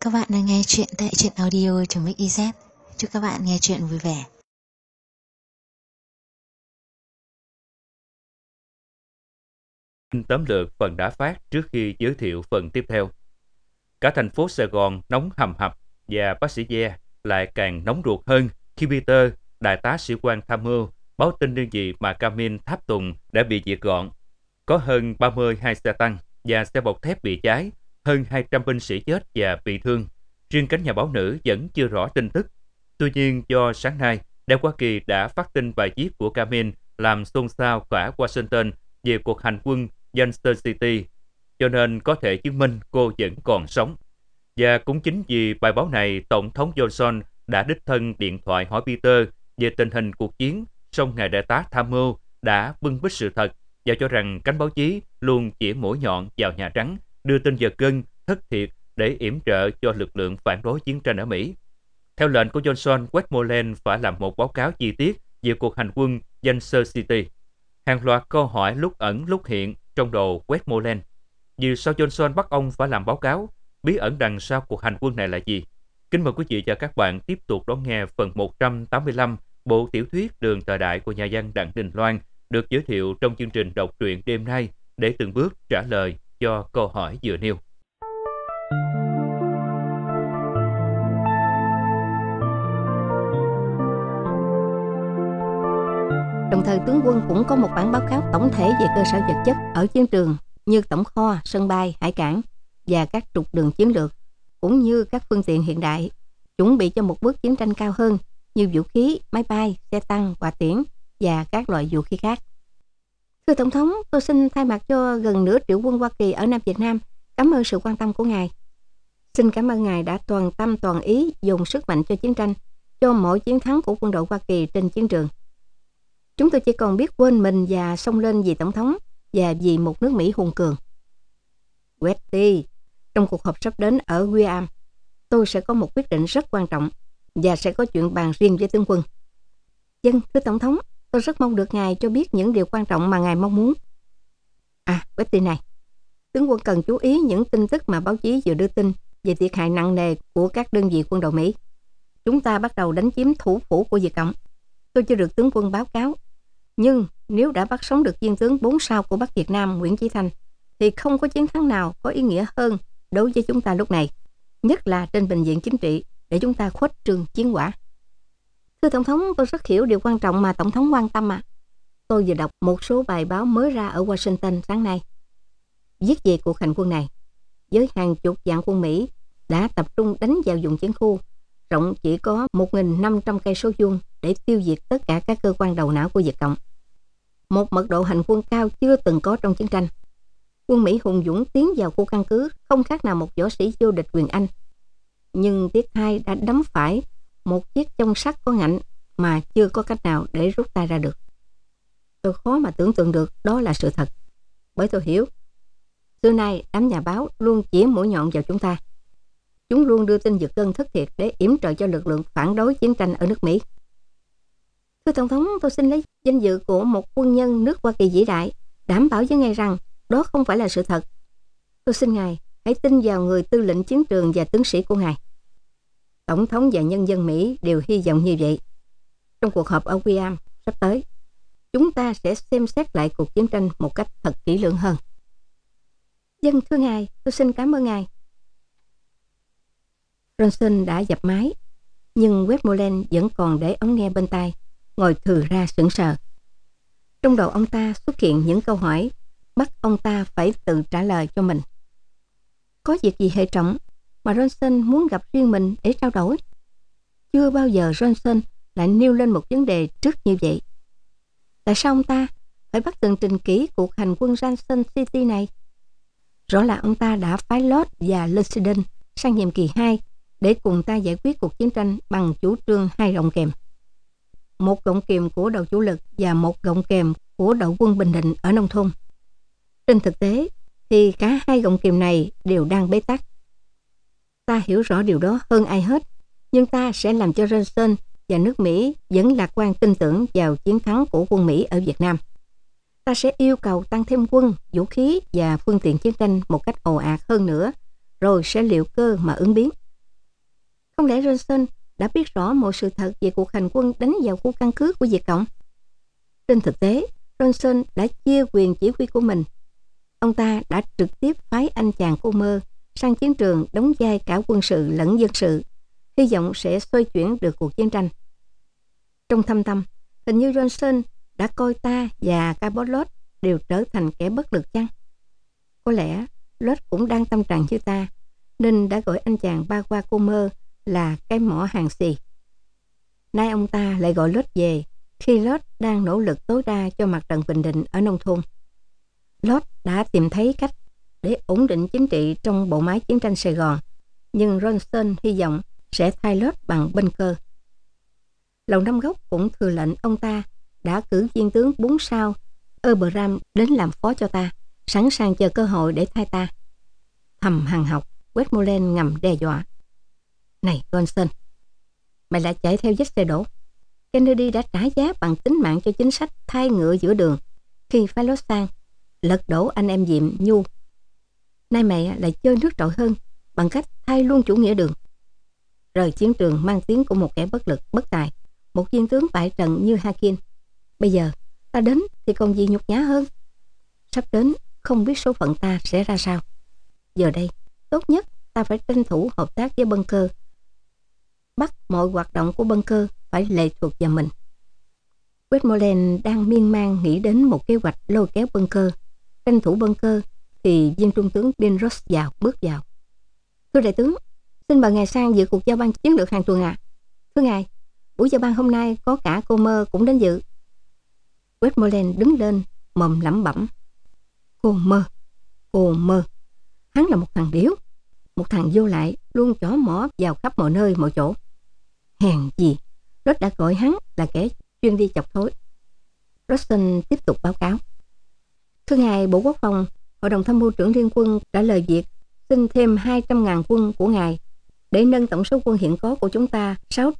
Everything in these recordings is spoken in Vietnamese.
Các bạn đang nghe chuyện tại truyện audio.mix.iz. Chúc các bạn nghe chuyện vui vẻ. Tóm lược phần đã phát trước khi giới thiệu phần tiếp theo. Cả thành phố Sài Gòn nóng hầm hập và bác sĩ Gia lại càng nóng ruột hơn khi Peter, đại tá sĩ quan tham mưu, báo tin đơn vị mà Camille tháp tùng đã bị diệt gọn. Có hơn 30 hai xe tăng và xe bọc thép bị cháy, hơn 200 binh sĩ chết và bị thương. Riêng cánh nhà báo nữ vẫn chưa rõ tin tức. Tuy nhiên, do sáng nay, Đài Hoa Kỳ đã phát tin bài viết của Camille làm xôn xao cả Washington về cuộc hành quân Johnson City, cho nên có thể chứng minh cô vẫn còn sống. Và cũng chính vì bài báo này, Tổng thống Johnson đã đích thân điện thoại hỏi Peter về tình hình cuộc chiến, song ngài đại tá tham mưu đã bưng bít sự thật và cho rằng cánh báo chí luôn chỉ mũi nhọn vào Nhà Trắng, đưa tin giật gân, thất thiệt để yểm trợ cho lực lượng phản đối chiến tranh ở Mỹ. Theo lệnh của Johnson, Westmoreland phải làm một báo cáo chi tiết về cuộc hành quân Johnson City. Hàng loạt câu hỏi lúc ẩn lúc hiện trong đầu Westmoreland. Vì sao Johnson bắt ông phải làm báo cáo? Bí ẩn đằng sau cuộc hành quân này là gì? Kính mời quý vị và các bạn tiếp tục đón nghe phần 185 bộ tiểu thuyết Đường Thời Đại của nhà văn Đặng Đình Loan được giới thiệu trong chương trình đọc truyện đêm nay để từng bước trả lời cho câu hỏi vừa nêu. Đồng thời tướng quân cũng có một bản báo cáo tổng thể về cơ sở vật chất ở chiến trường như tổng kho, sân bay, hải cảng và các trục đường chiến lược, cũng như các phương tiện hiện đại, chuẩn bị cho một bước chiến tranh cao hơn như vũ khí, máy bay, xe tăng, hỏa tiễn và các loại vũ khí khác. Thưa Tổng thống, tôi xin thay mặt cho gần nửa triệu quân Hoa Kỳ ở Nam Việt Nam cảm ơn sự quan tâm của Ngài. Xin cảm ơn Ngài đã toàn tâm toàn ý dùng sức mạnh cho chiến tranh, cho mọi chiến thắng của quân đội Hoa Kỳ trên chiến trường. Chúng tôi chỉ còn biết quên mình và xông lên vì Tổng thống và vì một nước Mỹ hùng cường. Wetty, trong cuộc họp sắp đến ở Guam, tôi sẽ có một quyết định rất quan trọng và sẽ có chuyện bàn riêng với tướng quân. Vâng, thưa Tổng thống, tôi rất mong được Ngài cho biết những điều quan trọng mà Ngài mong muốn. Wetty này, tướng quân cần chú ý những tin tức mà báo chí vừa đưa tin về thiệt hại nặng nề của các đơn vị quân đội Mỹ. Chúng ta bắt đầu đánh chiếm thủ phủ của Việt Cộng. Tôi chưa được tướng quân báo cáo. Nhưng nếu đã bắt sống được viên tướng 4 sao của Bắc Việt Nam Nguyễn Chí Thanh, thì không có chiến thắng nào có ý nghĩa hơn đối với chúng ta lúc này, nhất là trên bình diện chính trị, để chúng ta khuếch trương chiến quả. Thưa Tổng thống, tôi rất hiểu điều quan trọng mà Tổng thống quan tâm ạ. Tôi vừa đọc một số bài báo mới ra ở Washington sáng nay, viết về cuộc hành quân này, với hàng chục vạn quân Mỹ đã tập trung đánh vào vùng chiến khu rộng chỉ có 1.500 cây số vuông để tiêu diệt tất cả các cơ quan đầu não của Việt Cộng. Một mật độ hành quân cao chưa từng có trong chiến tranh. Quân Mỹ hùng dũng tiến vào khu căn cứ không khác nào một võ sĩ vô địch quyền Anh. Nhưng tiếc thay đã đấm phải một chiếc chông sắt có ngạnh mà chưa có cách nào để rút tay ra được. Tôi khó mà tưởng tượng được đó là sự thật. Bởi tôi hiểu, xưa nay đám nhà báo luôn chỉ mũi nhọn vào chúng ta. Chúng luôn đưa tin giật gân thất thiệt để yểm trợ cho lực lượng phản đối chiến tranh ở nước Mỹ. Thưa Tổng thống, tôi xin lấy danh dự của một quân nhân nước Hoa Kỳ vĩ đại đảm bảo với Ngài rằng đó không phải là sự thật. Tôi xin Ngài hãy tin vào người tư lệnh chiến trường và tướng sĩ của Ngài. Tổng thống và nhân dân Mỹ đều hy vọng như vậy. Trong cuộc họp ở Guam sắp tới, chúng ta sẽ xem xét lại cuộc chiến tranh một cách thật kỹ lưỡng hơn. Vâng, thưa Ngài, tôi xin cảm ơn Ngài. Johnson đã dập máy, nhưng Westmoreland vẫn còn để ống nghe bên tai, ngồi thừ ra sững sờ. Trong đầu ông ta xuất hiện những câu hỏi, bắt ông ta phải tự trả lời cho mình. Có việc gì hệ trọng mà Johnson muốn gặp riêng mình để trao đổi? Chưa bao giờ Johnson lại nêu lên một vấn đề trước như vậy. Tại sao ông ta phải bắt tường trình kỹ cuộc hành quân Johnson City này? Rõ là ông ta đã phái Lott và Lucidon sang nhiệm kỳ 2 để cùng ta giải quyết cuộc chiến tranh bằng chủ trương 2 gọng kềm. Một gọng kềm của đội chủ lực và một gọng kềm của đội quân Bình Định ở nông thôn. Trên thực tế thì cả 2 gọng kềm này đều đang bế tắc. Ta hiểu rõ điều đó hơn ai hết, nhưng ta sẽ làm cho Johnson và nước Mỹ vẫn lạc quan tin tưởng vào chiến thắng của quân Mỹ ở Việt Nam. Ta sẽ yêu cầu tăng thêm quân, vũ khí và phương tiện chiến tranh một cách ồ ạt hơn nữa, rồi sẽ liệu cơ mà ứng biến. Không lẽ Johnson đã biết rõ mọi sự thật về cuộc hành quân đánh vào khu căn cứ của Việt Cộng? Trên thực tế, Johnson đã chia quyền chỉ huy của mình. Ông ta đã trực tiếp phái anh chàng Comer sang chiến trường đóng vai cả quân sự lẫn dân sự, hy vọng sẽ xoay chuyển được cuộc chiến tranh. Trong thâm tâm, hình như Johnson đã coi ta và Cabot Lodge đều trở thành kẻ bất lực chăng? Có lẽ Lodge cũng đang tâm trạng như ta, nên đã gọi anh chàng Bagua Comer là cái mỏ hàng xì. Nay ông ta lại gọi Lodge về khi Lodge đang nỗ lực tối đa cho mặt trận bình định ở nông thôn. Lodge đã tìm thấy cách để ổn định chính trị trong bộ máy chiến tranh Sài Gòn, nhưng Johnson hy vọng sẽ thay Lodge bằng Bunker. Lầu Năm Góc cũng thừa lệnh ông ta đã cử viên tướng 4 sao Abraham đến làm phó cho ta, sẵn sàng chờ cơ hội để thay ta. Thầm hằn học, Westmoreland ngầm đe dọa. Này Johnson, mày lại chạy theo vết xe đổ. Kennedy đã trả giá bằng tính mạng cho chính sách thay ngựa giữa đường khi phái Lodge sang lật đổ anh em Diệm Nhu. Nay mày lại chơi nước trội hơn bằng cách thay luôn chủ nghĩa đường. Rời chiến trường mang tiếng của một kẻ bất lực, bất tài, một viên tướng bại trận như Hakin. Bây giờ ta đến thì còn gì nhục nhã hơn. Sắp đến không biết số phận ta sẽ ra sao. Giờ đây tốt nhất ta phải tranh thủ hợp tác với Bunker. Bắt mọi hoạt động của Bunker phải lệ thuộc vào mình. Westmoreland đang miên man nghĩ đến một kế hoạch lôi kéo Bunker. Tranh thủ Bunker thì viên trung tướng Bill Ross bước vào. Thưa đại tướng, xin mời ngài sang dự cuộc giao ban chiến lược hàng tuần ạ. Thưa ngài, buổi giao ban hôm nay có cả Comer cũng đến dự. Westmoreland đứng lên mồm lẩm bẩm. Comer. Hắn là một thằng điếu, một thằng vô lại, luôn chỏ mỏ vào khắp mọi nơi mọi chỗ. Hèn gì, Lodge đã gọi hắn là kẻ chuyên đi chọc thối. Rosen tiếp tục báo cáo. Thưa ngài Bộ Quốc phòng, Hội đồng Tham mưu trưởng Liên quân đã lời việc xin thêm 200.000 quân của ngài để nâng tổng số quân hiện có của chúng ta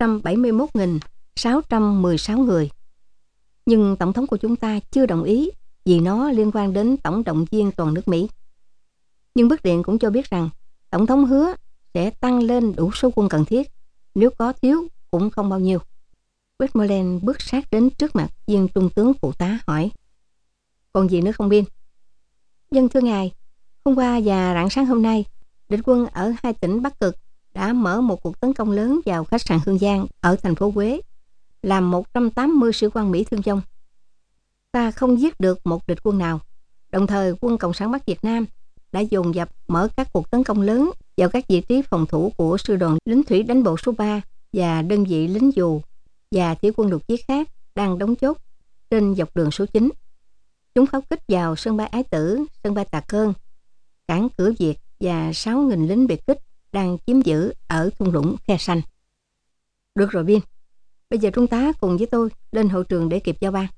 671.616 người. Nhưng Tổng thống của chúng ta chưa đồng ý vì nó liên quan đến tổng động viên toàn nước Mỹ. Nhưng bức điện cũng cho biết rằng Tổng thống hứa sẽ tăng lên đủ số quân cần thiết, nếu có thiếu cũng không bao nhiêu. Westmoreland bước sát đến trước mặt viên trung tướng phụ tá hỏi. Còn gì nữa không Bill? Dân thưa ngài, hôm qua và rạng sáng hôm nay, địch quân ở 2 tỉnh Bắc Cực đã mở một cuộc tấn công lớn vào khách sạn Hương Giang ở thành phố Huế, làm 180 sĩ quan Mỹ thương vong. Ta không giết được một địch quân nào. Đồng thời quân Cộng sản Bắc Việt Nam đã dồn dập mở các cuộc tấn công lớn vào các vị trí phòng thủ của sư đoàn lính thủy đánh bộ số 3 và đơn vị lính dù và thủy quân lục chiến khác đang đóng chốt trên dọc đường số 9. Chúng pháo kích vào sân bay Ái Tử, sân bay Tà Cơn, cảng Cửa Việt và 6.000 lính biệt kích đang chiếm giữ ở thung lũng Khe Xanh. Được rồi Bill, bây giờ trung tá cùng với tôi lên hội trường để kịp giao ban.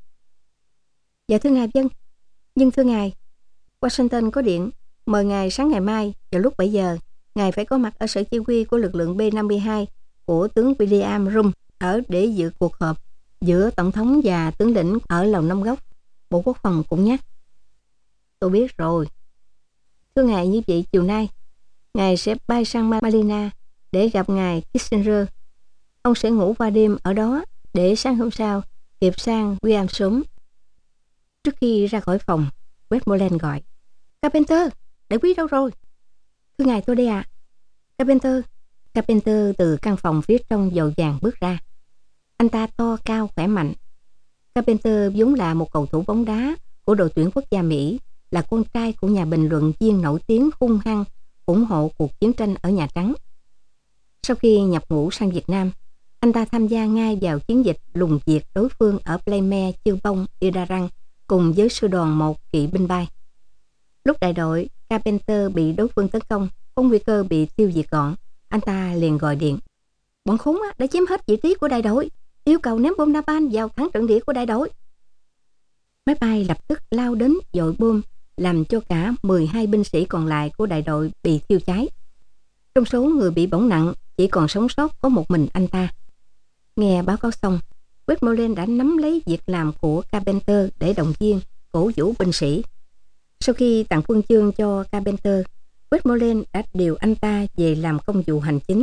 Dạ thưa ngài vâng. Nhưng thưa ngài, Washington có điện mời ngài sáng ngày mai vào lúc 7 giờ, ngài phải có mặt ở sở chỉ huy của lực lượng B-52 của tướng William Rum ở để dự cuộc họp giữa tổng thống và tướng lĩnh ở Lầu Năm Góc. Bộ Quốc phòng cũng nhắc. Tôi biết rồi. Thưa ngài, như vậy chiều nay ngài sẽ bay sang Manila để gặp ngài Kissinger. Ông sẽ ngủ qua đêm ở đó để sáng hôm sau kịp sang Williamson. Trước khi ra khỏi phòng, Westmoreland gọi. Carpenter, đại quý đâu rồi? Thưa ngài, tôi đây ạ. Carpenter từ căn phòng phía trong vội vàng bước ra. Anh ta to cao khỏe mạnh. Carpenter vốn là một cầu thủ bóng đá của đội tuyển quốc gia Mỹ, là con trai của nhà bình luận viên nổi tiếng hung hăng ủng hộ cuộc chiến tranh ở Nhà Trắng. Sau khi nhập ngũ sang Việt Nam, anh ta tham gia ngay vào chiến dịch lùng diệt đối phương ở Pleme, Chư Bông, Idarang cùng với sư đoàn 1 kỵ binh bay. Lúc đại đội Carpenter bị đối phương tấn công, có nguy cơ bị tiêu diệt gọn, anh ta liền gọi điện. Bọn khốn đã chiếm hết vị trí của đại đội, yêu cầu ném bom napalm vào thắng trận địa của đại đội. Máy bay lập tức lao đến dội bom, làm cho cả 12 binh sĩ còn lại của đại đội bị thiêu cháy. Trong số người bị bỏng nặng, chỉ còn sống sót có một mình anh ta. Nghe báo cáo xong, Westmoreland đã nắm lấy việc làm của Carpenter để động viên, cổ vũ binh sĩ. Sau khi tặng huân chương cho Carpenter, Westmoreland đã điều anh ta về làm công vụ hành chính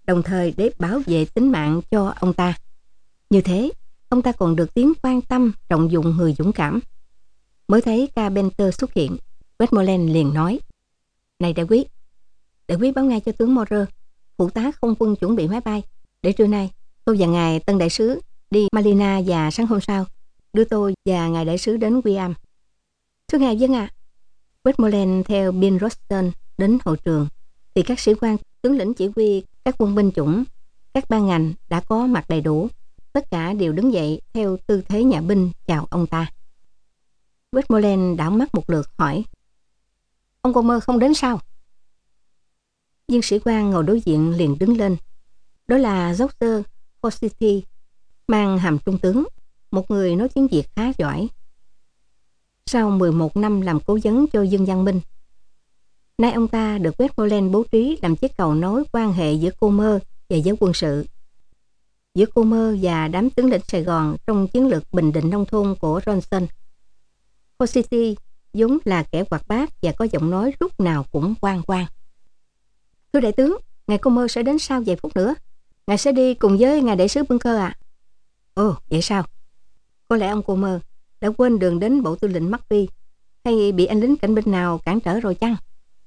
đồng thời để bảo vệ tính mạng cho ông ta. Như thế, ông ta còn được tiếng quan tâm trọng dụng người dũng cảm. Mới thấy Carpenter xuất hiện, Westmoreland liền nói: "Này đại quý báo ngay cho tướng Moore, phụ tá không quân chuẩn bị máy bay để trưa nay tôi và ngài tân đại sứ đi Malina và sáng hôm sau đưa tôi và ngài đại sứ đến Guam." "Thưa ngài, vâng ạ." Westmoreland theo Bill Roston đến hội trường thì các sĩ quan, tướng lĩnh chỉ huy các quân binh chủng, các ban ngành đã có mặt đầy đủ. Tất cả đều đứng dậy theo tư thế nhà binh chào ông ta. Westmoreland đảo mắt một lượt hỏi: "Ông Comer không đến sao?" Viên sĩ quan ngồi đối diện liền đứng lên. Đó là Dr. Forsythe, mang hàm trung tướng, một người nói tiếng Việt khá giỏi. Sau 11 năm làm cố vấn cho Dương Văn Minh, nay ông ta được Westmoreland bố trí làm chiếc cầu nối quan hệ giữa Comer và giới quân sự, giữa Comer và đám tướng lĩnh Sài Gòn trong chiến lược bình định nông thôn của Johnson. Forsythe vốn là kẻ hoạt bát và có giọng nói lúc nào cũng quang quang. "Thưa đại tướng, ngài Comer sẽ đến sau vài phút nữa. Ngài sẽ đi cùng với ngài đại sứ Bunker ạ." "Ồ, vậy sao? Có lẽ ông Comer đã quên đường đến bộ tư lệnh Murphy, hay bị anh lính cảnh binh nào cản trở rồi chăng?"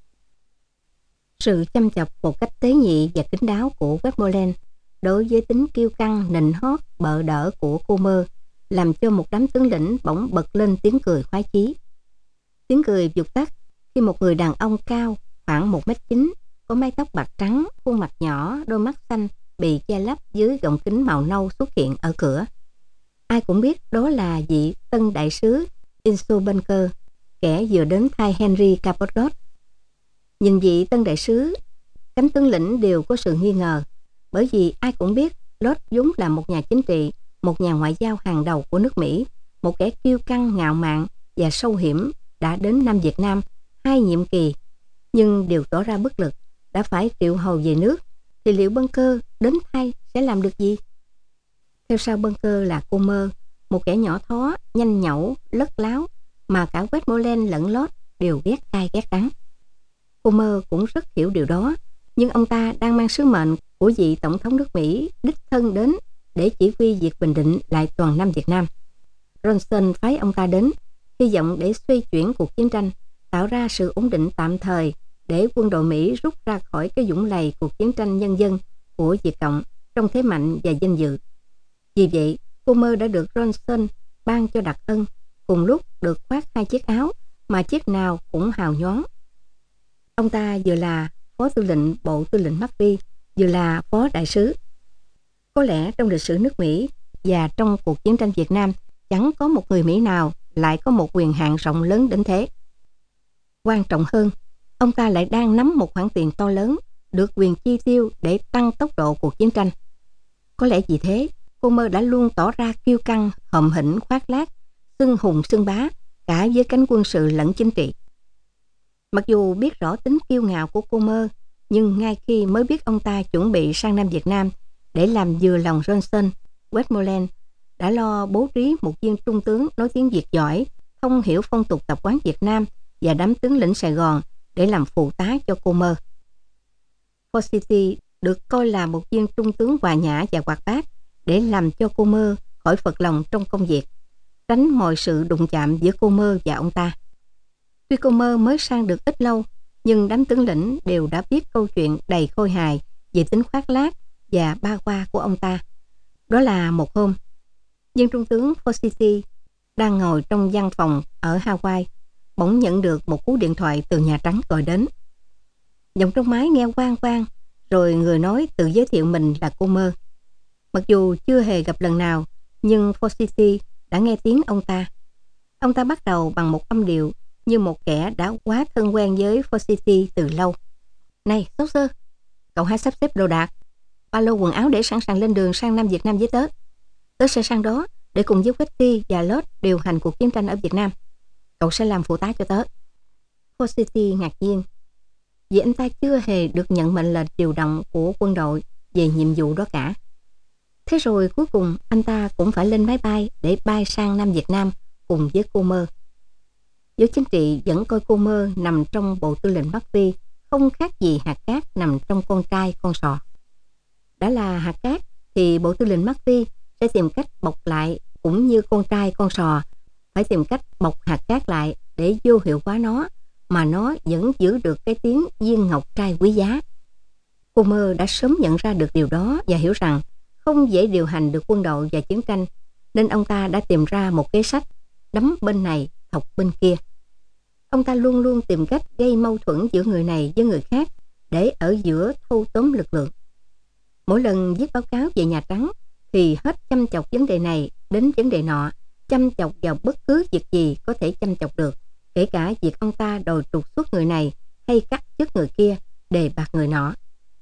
Sự chăm chọc một cách tế nhị và kín đáo của Westmoreland đối với tính kiêu căng, nịnh hót, bợ đỡ của Comer làm cho một đám tướng lĩnh bỗng bật lên tiếng cười khoái chí. Tiếng cười vụt tắt khi một người đàn ông cao khoảng 1m9, có mái tóc bạc trắng, khuôn mặt nhỏ, đôi mắt xanh bị che lấp dưới gọng kính màu nâu xuất hiện ở cửa. Ai cũng biết đó là vị tân đại sứ Inso Bunker, kẻ vừa đến thay Henry Cabot. Nhìn vị tân đại sứ, cánh tướng lĩnh đều có sự nghi ngờ, bởi vì ai cũng biết Lord vốn là một nhà chính trị, một nhà ngoại giao hàng đầu của nước Mỹ, một kẻ kiêu căng, ngạo mạn và sâu hiểm, đã đến Nam Việt Nam 2 nhiệm kỳ, nhưng đều tỏ ra bất lực, đã phải triệu hầu về nước, thì liệu Bunker đến thay sẽ làm được gì? Theo sau Bunker là Comer, một kẻ nhỏ thó, nhanh nhẩu, lất láo, mà cả Westmoreland lẫn Lord đều ghét cay ghét đắng. Comer cũng rất hiểu điều đó, nhưng ông ta đang mang sứ mệnh của vị tổng thống nước Mỹ đích thân đến để chỉ huy việc bình định lại toàn Nam Việt Nam. Johnson phái ông ta đến, hy vọng để xoay chuyển cuộc chiến tranh, tạo ra sự ổn định tạm thời để quân đội Mỹ rút ra khỏi cái vũng lầy cuộc chiến tranh nhân dân của Việt Cộng trong thế mạnh và danh dự. Vì vậy, Comer đã được Johnson ban cho đặc ân, cùng lúc được khoác 2 chiếc áo mà chiếc nào cũng hào nhoáng. Ông ta vừa là phó tư lệnh bộ tư lệnh Murphy, vừa là phó đại sứ. Có lẽ trong lịch sử nước Mỹ và trong cuộc chiến tranh Việt Nam chẳng có một người Mỹ nào lại có một quyền hạn rộng lớn đến thế. Quan trọng hơn, ông ta lại đang nắm một khoản tiền to lớn, được quyền chi tiêu để tăng tốc độ cuộc chiến tranh. Có lẽ vì thế, Comer đã luôn tỏ ra kiêu căng, hậm hĩnh, khoác lác, xưng hùng xưng bá cả với cánh quân sự lẫn chính trị. Mặc dù biết rõ tính kiêu ngạo của Comer, nhưng ngay khi mới biết ông ta chuẩn bị sang Nam Việt Nam để làm vừa lòng Johnson, Westmoreland đã lo bố trí một viên trung tướng nói tiếng Việt giỏi, thông hiểu phong tục tập quán Việt Nam và đám tướng lĩnh Sài Gòn để làm phụ tá cho Comer. Forsythe được coi là một viên trung tướng hòa nhã và hoạt bát để làm cho Comer khỏi phật lòng trong công việc, tránh mọi sự đụng chạm giữa Comer và ông ta. Tuy Comer mới sang được ít lâu, nhưng đám tướng lĩnh đều đã biết câu chuyện đầy khôi hài về tính khoác lác và ba qua của ông ta. Đó là một hôm, viên trung tướng Forsythe đang ngồi trong văn phòng ở Hawaii, bỗng nhận được một cú điện thoại từ Nhà Trắng gọi đến. Giọng trong máy nghe quang quang, rồi người nói tự giới thiệu mình là Comer. Mặc dù chưa hề gặp lần nào, nhưng Forsythe đã nghe tiếng ông ta. Ông ta bắt đầu bằng một âm điệu như một kẻ đã quá thân quen với Forsythe từ lâu. "Này, sir, cậu hãy sắp xếp đồ đạc, ba lô quần áo để sẵn sàng lên đường sang Nam Việt Nam với tớ. Tớ sẽ sang đó để cùng với Whitty và Lord điều hành cuộc chiến tranh ở Việt Nam. Cậu sẽ làm phụ tá cho tớ." Forsythe ngạc nhiên, vì anh ta chưa hề được nhận mệnh lệnh điều động của quân đội về nhiệm vụ đó cả. Thế rồi cuối cùng anh ta cũng phải lên máy bay để bay sang Nam Việt Nam cùng với Comer. Giới chính trị vẫn coi Comer nằm trong bộ tư lệnh Murphy không khác gì hạt cát nằm trong con trai con sò. đã là hạt cát thì Bộ Tư lệnh McPhee sẽ tìm cách bọc lại, cũng như con trai con sò phải tìm cách bọc hạt cát lại để vô hiệu hóa nó, mà nó vẫn giữ được cái tiếng viên ngọc trai quý giá. Comer đã sớm nhận ra được điều đó và hiểu rằng không dễ điều hành được quân đội và chiến tranh, nên ông ta đã tìm ra một kế sách đấm bên này thọc bên kia. Ông ta luôn luôn tìm cách gây mâu thuẫn giữa người này với người khác để ở giữa thâu tóm lực lượng. Mỗi lần viết báo cáo về Nhà Trắng thì hết chăm chọc vấn đề này đến vấn đề nọ, chăm chọc vào bất cứ việc gì có thể chăm chọc được, kể cả việc ông ta đòi trục xuất người này hay cắt chức người kia, đề bạt người nọ.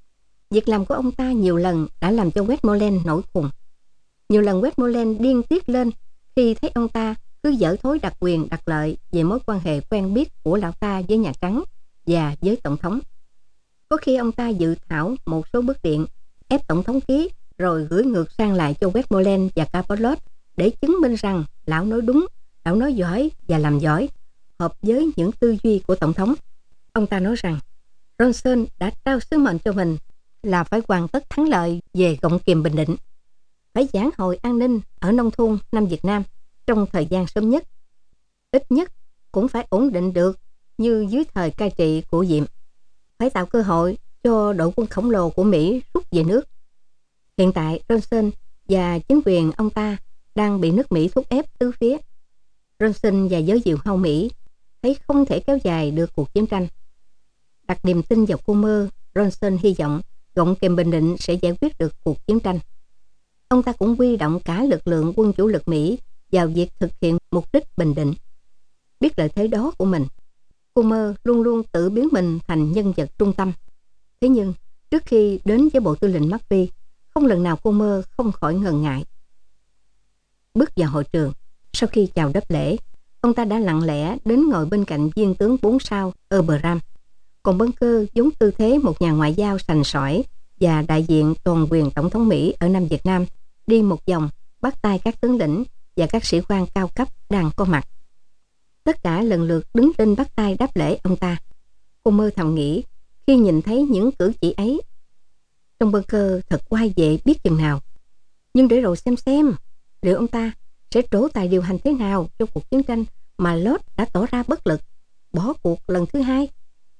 Việc làm của ông ta nhiều lần đã làm cho Westmoreland nổi khùng. Nhiều lần Westmoreland điên tiết lên khi thấy ông ta cứ dở thối đặc quyền đặc lợi về mối quan hệ quen biết của lão ta với Nhà Trắng và với Tổng thống. Có khi ông ta dự thảo một số bức điện ép Tổng thống ký, rồi gửi ngược sang lại cho Westmoreland và Capelot để chứng minh rằng lão nói đúng, lão nói giỏi và làm giỏi, hợp với những tư duy của Tổng thống. Ông ta nói rằng Johnson đã trao sứ mệnh cho mình là phải hoàn tất thắng lợi về gọng kìm Bình Định, phải vãn hồi an ninh ở nông thôn Nam Việt Nam trong thời gian sớm nhất, ít nhất cũng phải ổn định được như dưới thời cai trị của Diệm, phải tạo cơ hội cho đội quân khổng lồ của Mỹ rút về nước. Hiện tại Johnson và chính quyền ông ta đang bị nước Mỹ thúc ép tứ phía. Johnson và giới diều hâu Mỹ thấy không thể kéo dài được cuộc chiến tranh. Đặt niềm tin vào Comer, Johnson hy vọng gọng kìm Bình Định sẽ giải quyết được cuộc chiến tranh. Ông ta cũng huy động cả lực lượng quân chủ lực Mỹ vào việc thực hiện mục đích Bình Định. Biết lợi thế đó của mình, Comer luôn luôn tự biến mình thành nhân vật trung tâm. Thế nhưng, trước khi đến với Bộ Tư lệnh McPhee, không lần nào Comer không khỏi ngần ngại. Bước vào hội trường, sau khi chào đáp lễ, ông ta đã lặng lẽ đến ngồi bên cạnh viên tướng 4 sao Abraham. Còn Bunker giống tư thế một nhà ngoại giao sành sỏi và đại diện toàn quyền Tổng thống Mỹ ở Nam Việt Nam, đi một vòng bắt tay các tướng lĩnh và các sĩ quan cao cấp đang có mặt. Tất cả lần lượt đứng lên bắt tay đáp lễ ông ta. Comer thầm nghĩ khi nhìn thấy những cử chỉ ấy, trong Bunker thật oai vệ biết chừng nào. Nhưng để rồi xem liệu ông ta sẽ trổ tài điều hành thế nào cho cuộc chiến tranh mà Lodge đã tỏ ra bất lực, bỏ cuộc lần thứ hai.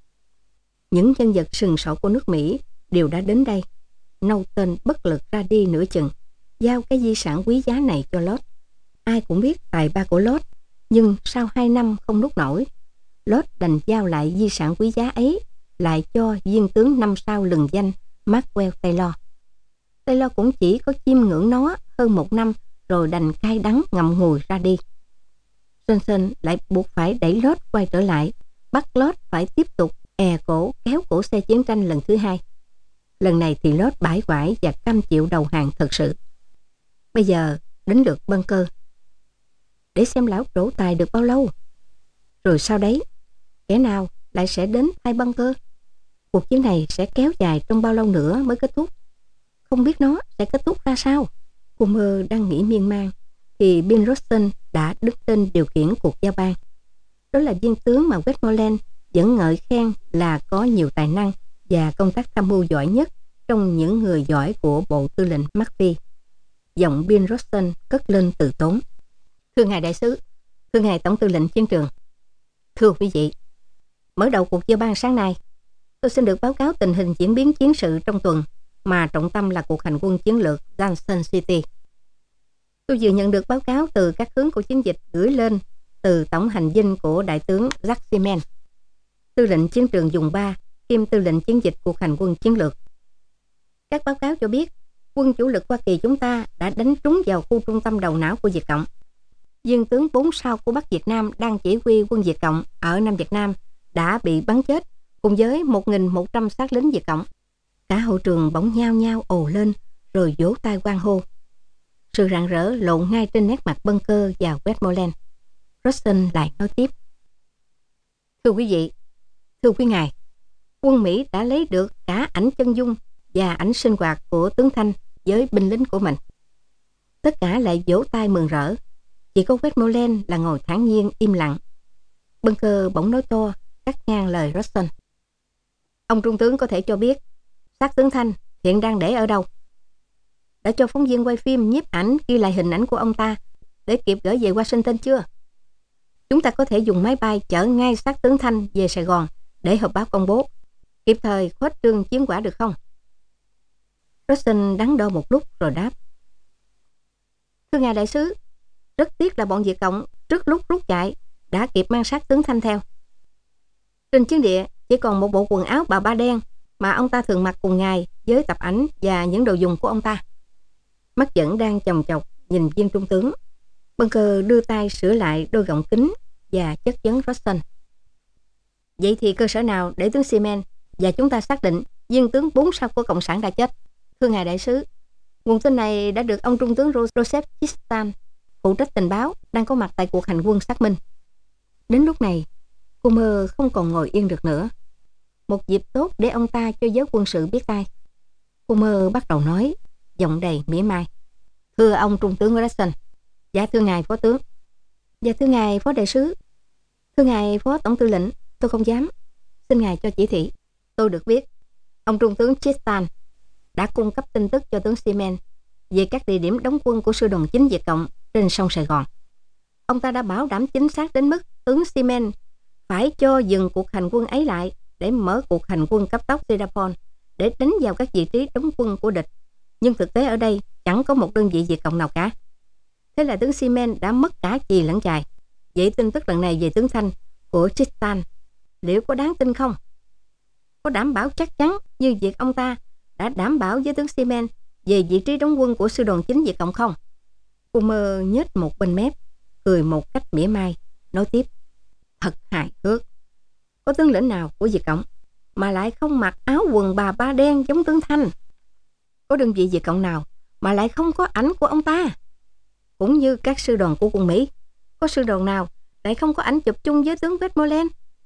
Những nhân vật sừng sỏ của nước Mỹ đều đã đến đây. Nâu tên bất lực ra đi nửa chừng, giao cái di sản quý giá này cho Lodge. Ai cũng biết tài ba của Lodge, nhưng sau 2 năm không nuốt nổi, Lodge đành giao lại di sản quý giá ấy lại cho viên tướng 5 sao lừng danh Maxwell Taylor. Taylor cũng chỉ có chiêm ngưỡng nó hơn 1 năm rồi đành cay đắng ngậm ngùi ra đi. Johnson lại buộc phải đẩy Lodge quay trở lại, bắt Lodge phải tiếp tục cổ kéo cổ xe chiến tranh lần thứ hai. Lần này thì Lodge bãi quải và cam chịu đầu hàng thật sự. Bây giờ đến lượt Bunker. Để xem lão trổ tài được bao lâu. Rồi sau đấy, kẻ nào lại sẽ đến thay Bunker? Cuộc chiến này sẽ kéo dài trong bao lâu nữa mới kết thúc? Không biết nó sẽ kết thúc ra sao. Comer đang nghĩ miên man thì Bill Rosen đã đứng tên điều khiển cuộc giao ban. Đó là viên tướng mà Westmoreland vẫn ngợi khen là có nhiều tài năng và công tác tham mưu giỏi nhất trong những người giỏi của Bộ Tư lệnh McPhee. Giọng Bill Rosen cất lên từ tốn. Thưa ngài đại sứ, thưa ngài tổng tư lệnh chiến trường, thưa quý vị, mở đầu cuộc giao ban sáng nay, tôi xin được báo cáo tình hình diễn biến chiến sự trong tuần, mà trọng tâm là cuộc hành quân chiến lược Johnson City. Tôi vừa nhận được báo cáo từ các hướng của chiến dịch gửi lên từ tổng hành dinh của đại tướng Jack Simmons, tư lệnh chiến trường vùng 3 kiêm tư lệnh chiến dịch cuộc hành quân chiến lược. Các báo cáo cho biết quân chủ lực Hoa Kỳ chúng ta đã đánh trúng vào khu trung tâm đầu não của Việt Cộng. Viên tướng 4 sao của Bắc Việt Nam đang chỉ huy quân Việt Cộng ở Nam Việt Nam đã bị bắn chết cùng với 1.100 xác lính Việt Cộng. Cả hội trường bỗng nhao nhao ồ lên rồi vỗ tay hoan hô. Sự rạng rỡ lộ ngay trên nét mặt Bunker và Westmoreland. Rosen lại nói tiếp. Thưa quý vị, thưa quý ngài, quân Mỹ đã lấy được cả ảnh chân dung và ảnh sinh hoạt của tướng Thanh với binh lính của mình. Tất cả lại vỗ tay mừng rỡ. Chỉ có Westmoreland là ngồi thản nhiên im lặng. Bunker bỗng nói to, cắt ngang lời Rosen. Ông trung tướng có thể cho biết xác tướng Thanh hiện đang để ở đâu? đã cho phóng viên quay phim nhiếp ảnh ghi lại hình ảnh của ông ta để kịp gửi về Washington chưa? Chúng ta có thể dùng máy bay chở ngay xác tướng Thanh về Sài Gòn để họp báo công bố, kịp thời khuếch trương chiến quả được không? Rosen đắn đo một lúc rồi đáp. Thưa ngài đại sứ, rất tiếc là bọn Việt Cộng trước lúc rút chạy đã kịp mang xác tướng Thanh theo. Trên chiến địa chỉ còn một bộ quần áo bà ba đen mà ông ta thường mặc cùng ngài với tập ảnh và những đồ dùng của ông ta. Mắt vẫn đang chòng chọc nhìn viên trung tướng. Bunker đưa tay sửa lại đôi gọng kính và chất vấn Rosen. Vậy thì cơ sở nào để tướng Seaman và chúng ta xác định viên tướng 4 sao của Cộng sản đã chết? Thưa ngài đại sứ, nguồn tin này đã được ông trung tướng Joseph Chistan, phụ trách tình báo, đang có mặt tại cuộc hành quân xác minh. Đến lúc này, Comer không còn ngồi yên được nữa. Một dịp tốt để ông ta cho giới quân sự biết tay. Comer bắt đầu nói, giọng đầy mỉa mai. Thưa ông trung tướng Gregson. Dạ thưa ngài phó tướng. Dạ thưa ngài phó đại sứ. Thưa ngài phó tổng tư lệnh, tôi không dám. Xin ngài cho chỉ thị. Tôi được biết, ông trung tướng Chistan đã cung cấp tin tức cho tướng Seaman về các địa điểm đóng quân của sư đoàn chính Việt Cộng trên sông Sài Gòn. Ông ta đã bảo đảm chính xác đến mức tướng Seaman phải cho dừng cuộc hành quân ấy lại để mở cuộc hành quân cấp tốc Sedapol để đánh vào các vị trí đóng quân của địch. Nhưng thực tế ở đây chẳng có một đơn vị Việt Cộng nào cả. Thế là tướng Seaman đã mất cả chì lẫn chài. Vậy tin tức lần này về tướng Thanh của Tristan liệu có đáng tin không? Có đảm bảo chắc chắn như việc ông ta đã đảm bảo với tướng Seaman về vị trí đóng quân của sư đoàn chính Việt Cộng không? Comer nhếch một bên mép, cười một cách mỉa mai, nói tiếp. Thật hài hước. Có tướng lĩnh nào của Việt Cộng mà lại không mặc áo quần bà ba đen giống tướng Thanh? Có đơn vị Việt Cộng nào mà lại không có ảnh của ông ta? Cũng như các sư đoàn của quân Mỹ, có sư đoàn nào lại không có ảnh chụp chung với tướng Westmoreland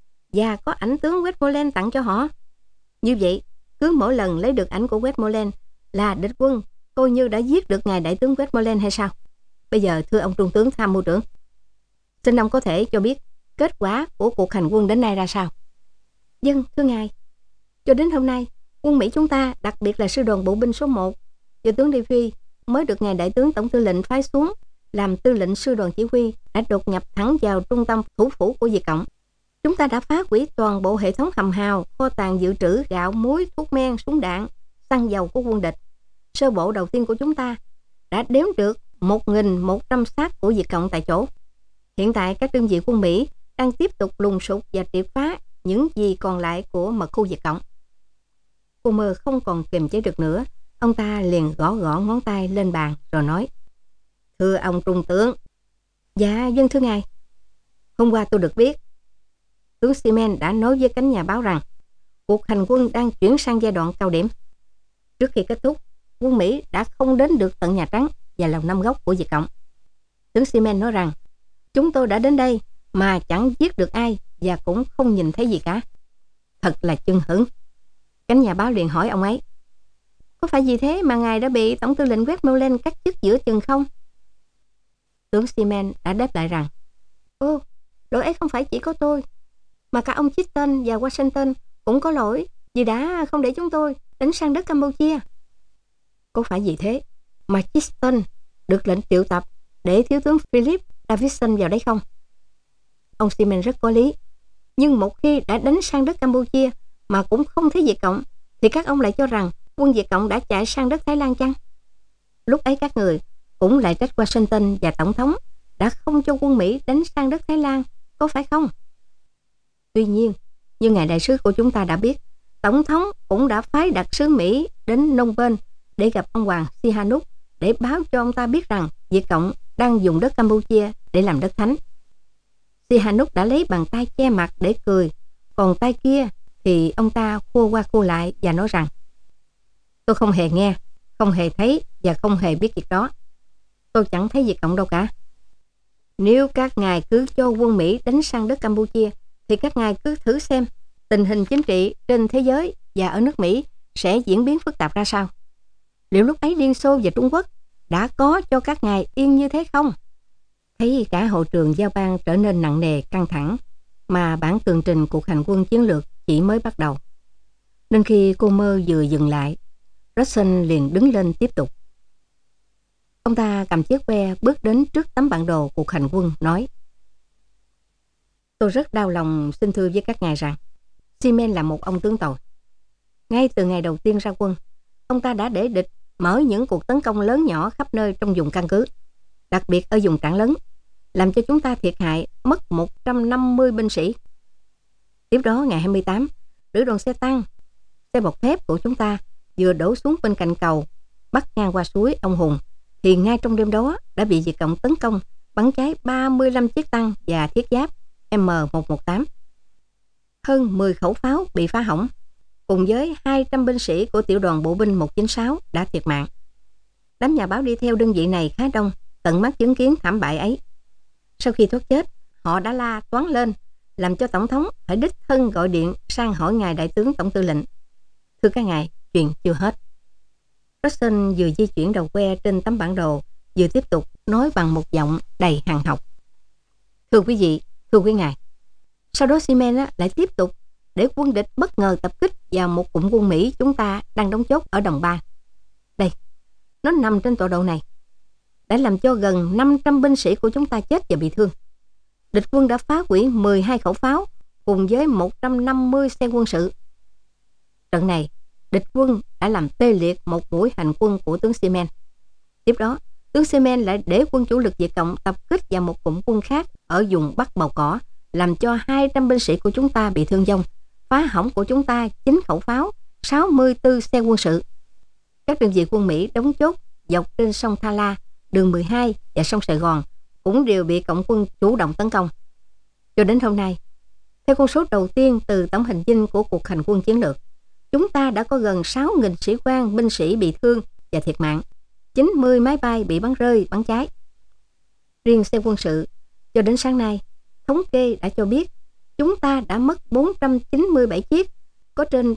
và có ảnh tướng Westmoreland tặng cho họ? Như vậy, cứ mỗi lần lấy được ảnh của Westmoreland là địch quân coi như đã giết được ngài đại tướng Westmoreland hay sao? Bây giờ thưa ông trung tướng tham mưu trưởng, xin ông có thể cho biết kết quả của cuộc hành quân đến nay ra sao? Vâng, thưa ngài. Cho đến hôm nay, quân Mỹ chúng ta, đặc biệt là sư đoàn bộ binh số 1 do tướng Davy mới được ngài đại tướng tổng tư lệnh phái xuống làm tư lệnh sư đoàn chỉ huy, đã đột nhập thẳng vào trung tâm thủ phủ của Việt Cộng. Chúng ta đã phá hủy toàn bộ hệ thống hầm hào, kho tàng dự trữ gạo, muối, thuốc men, súng đạn, xăng dầu của quân địch. Sơ bộ đầu tiên của chúng ta đã đếm được 1.100 xác của Việt Cộng tại chỗ. Hiện tại các đơn vị quân Mỹ đang tiếp tục lùng sục và triệt phá những gì còn lại của mật khu Việt Cộng. Comer không còn kiềm chế được nữa, ông ta liền gõ gõ ngón tay lên bàn rồi nói. Thưa ông trung tướng. Dạ vâng thưa ngài. Hôm qua tôi được biết tướng Seaman đã nói với cánh nhà báo rằng cuộc hành quân đang chuyển sang giai đoạn cao điểm. Trước khi kết thúc, quân Mỹ đã không đến được tận Nhà Trắng và Lầu Năm Góc của Việt Cộng. Tướng Seaman nói rằng chúng tôi đã đến đây mà chẳng giết được ai và cũng không nhìn thấy gì cả. Thật là chưng hửng. Cánh nhà báo liền hỏi ông ấy, có phải vì thế mà ngài đã bị tổng tư lệnh Westmoreland cắt chức giữa chừng không? Tướng Seaman đã đáp lại rằng, ô, lỗi ấy không phải chỉ có tôi, mà cả ông Chittenden và Washington cũng có lỗi vì đã không để chúng tôi đánh sang đất Campuchia. Có phải vì thế mà Chittenden được lệnh triệu tập để thiếu tướng Philip Davidson vào đấy không? Ông Seaman rất có lý. Nhưng một khi đã đánh sang đất Campuchia mà cũng không thấy Việt Cộng, thì các ông lại cho rằng quân Việt Cộng đã chạy sang đất Thái Lan chăng? Lúc ấy các người cũng lại trách Washington và Tổng thống đã không cho quân Mỹ đánh sang đất Thái Lan, có phải không? Tuy nhiên, như ngài đại sứ của chúng ta đã biết, Tổng thống cũng đã phái đặc sứ Mỹ đến Phnom Penh để gặp ông Hoàng Sihanouk để báo cho ông ta biết rằng Việt Cộng đang dùng đất Campuchia để làm đất thánh. Sihanouk đã lấy bàn tay che mặt để cười, còn tay kia thì ông ta khua qua khua lại và nói rằng tôi không hề nghe, không hề thấy và không hề biết việc đó. Tôi chẳng thấy Việt Cộng đâu cả. Nếu các ngài cứ cho quân Mỹ đánh sang đất Campuchia thì các ngài cứ thử xem tình hình chính trị trên thế giới và ở nước Mỹ sẽ diễn biến phức tạp ra sao. Liệu lúc ấy Liên Xô và Trung Quốc đã có cho các ngài yên như thế không? Thấy cả hội trường giao ban trở nên nặng nề căng thẳng, mà bản tường trình cuộc hành quân chiến lược chỉ mới bắt đầu. Nên khi Comer vừa dừng lại, Rosen liền đứng lên tiếp tục. Ông ta cầm chiếc que bước đến trước tấm bản đồ cuộc hành quân, nói: Tôi rất đau lòng xin thưa với các ngài rằng Simen là một ông tướng tồi. Ngay từ ngày đầu tiên ra quân, ông ta đã để địch mở những cuộc tấn công lớn nhỏ khắp nơi trong vùng căn cứ, đặc biệt ở vùng Trảng Lấn, làm cho chúng ta thiệt hại mất 150 binh sĩ. Tiếp đó ngày 28, lữ đoàn xe tăng, xe bọc thép của chúng ta vừa đổ xuống bên cạnh cầu bắc ngang qua suối Ông Hùng, thì ngay trong đêm đó đã bị Việt Cộng tấn công, bắn cháy 35 chiếc tăng và thiết giáp M118. Hơn 10 khẩu pháo bị phá hỏng, cùng với 200 binh sĩ của tiểu đoàn bộ binh 196 đã thiệt mạng. Đám nhà báo đi theo đơn vị này khá đông, tận mắt chứng kiến thảm bại ấy. Sau khi thoát chết, họ đã la toáng lên, làm cho tổng thống phải đích thân gọi điện sang hỏi ngài đại tướng tổng tư lệnh. Thưa các ngài, chuyện chưa hết. Russell vừa di chuyển đầu que trên tấm bản đồ, vừa tiếp tục nói bằng một giọng đầy hằn học. Thưa quý vị, thưa quý ngài. Sau đó Simen lại tiếp tục để quân địch bất ngờ tập kích vào một cụm quân Mỹ chúng ta đang đóng chốt ở Đồng Ba. Đây, nó nằm trên tọa độ này. Đã làm cho gần 500 binh sĩ của chúng ta chết và bị thương. Địch quân đã phá hủy 12 khẩu pháo cùng với 150 xe quân sự. Trận này, địch quân đã làm tê liệt một mũi hành quân của tướng Simen. Tiếp đó, tướng Simen lại để quân chủ lực Việt Cộng tập kích vào một cụm quân khác ở vùng Bắc Bào Cỏ, làm cho 200 binh sĩ của chúng ta bị thương vong, phá hỏng của chúng ta 9 khẩu pháo, 64 xe quân sự. Các đơn vị quân Mỹ đóng chốt dọc trên sông Tha La, đường 12 và sông Sài Gòn cũng đều bị Cộng quân chủ động tấn công. Cho đến hôm nay, theo con số đầu tiên từ tổng hành dinh của cuộc hành quân chiến lược, chúng ta đã có gần 6.000 sĩ quan, binh sĩ bị thương và thiệt mạng, 90 máy bay bị bắn rơi, bắn cháy. Riêng xe quân sự, cho đến sáng nay, thống kê đã cho biết chúng ta đã mất 497 chiếc, có trên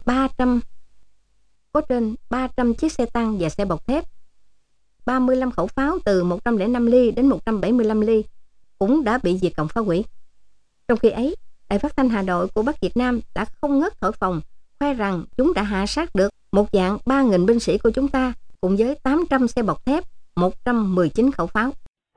300 chiếc xe tăng và xe bọc thép. 35 khẩu pháo từ 105 ly đến 175 ly cũng đã bị Việt Cộng phá hủy. Trong khi ấy, Đài Phát thanh Hà Nội của Bắc Việt Nam đã không ngớt thổi phồng, khoe rằng chúng đã hạ sát được một dạng 3.000 binh sĩ của chúng ta cùng với 800 xe bọc thép, 119 khẩu pháo.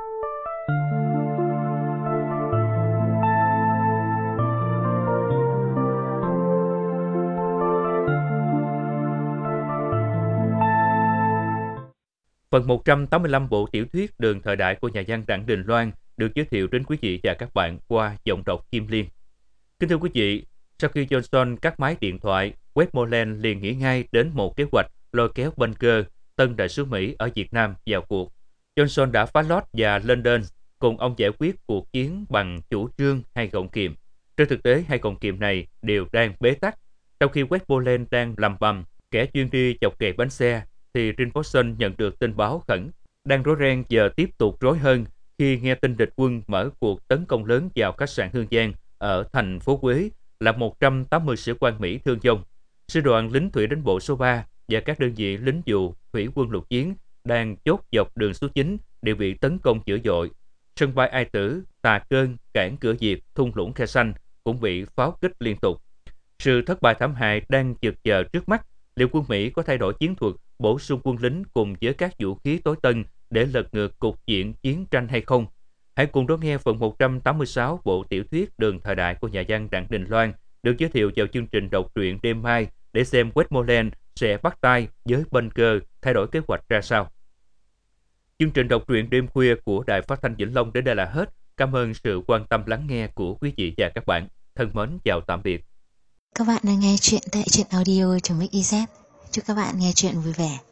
Phần 185 bộ tiểu thuyết Đường thời đại của nhà văn Đặng Đình Loan được giới thiệu đến quý vị và các bạn qua giọng đọc Kim Liên. Kính thưa quý vị, sau khi Johnson cắt máy điện thoại, Westmoreland liền nghĩ ngay đến một kế hoạch lôi kéo Bunker, tân đại sứ Mỹ ở Việt Nam vào cuộc. Johnson đã phá lót và London cùng ông giải quyết cuộc chiến bằng chủ trương hay gọng kìm. Trên thực tế, hai gọng kìm này đều đang bế tắc. Trong khi Westmoreland đang lầm bầm, kẻ chuyên đi chọc ghẹo bánh xe, thì Rinpochen nhận được tin báo khẩn. Đang rối ren giờ tiếp tục rối hơn khi nghe tin địch quân mở cuộc tấn công lớn vào khách sạn Hương Giang ở thành phố Quế, làm 180 sĩ quan Mỹ thương vong. Sư đoàn lính thủy đánh bộ số 3 và các đơn vị lính dù thủy quân lục chiến đang chốt dọc đường số 9 đều bị tấn công dữ dội. Sân bay Ai Tử, Tà Cơn, cảng Cửa Diệp, thung lũng Khe Xanh cũng bị pháo kích liên tục. Sự thất bại thảm hại đang chực chờ trước mắt. Liệu quân Mỹ có thay đổi chiến thuật, bổ sung quân lính cùng với các vũ khí tối tân để lật ngược cục diện chiến tranh hay không? Hãy cùng đón nghe phần 186 bộ tiểu thuyết Đường thời đại của nhà văn Đặng Đình Loan được giới thiệu vào chương trình đọc truyện đêm mai để xem Westmoreland sẽ bắt tay với Bunker thay đổi kế hoạch ra sao. Chương trình đọc truyện đêm khuya của Đài Phát thanh Vĩnh Long đến đây là hết. Cảm ơn sự quan tâm lắng nghe của quý vị và các bạn. Thân mến chào tạm biệt. Các bạn đang nghe chuyện tại truyện audio.mix.iz. Chúc các bạn nghe chuyện vui vẻ.